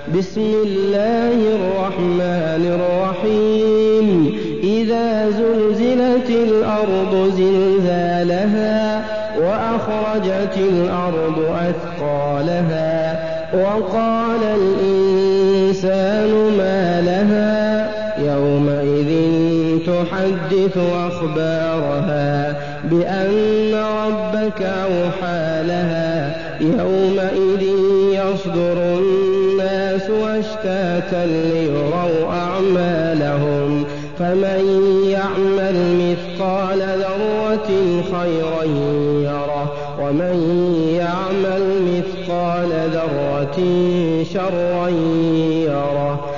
بسم الله الرحمن الرحيم إذا زلزلت الأرض زلزالها وأخرجت الأرض أثقالها وقال الإنسان ما لها يومئذ تحدث أخبارها بأن ربك أوحى لها يومئذ يصدر الناس أشتاتا ليروا أعمالهم فمن يعمل مثقال ذرة خيرا يره ومن يعمل مثقال ذرة شرا يره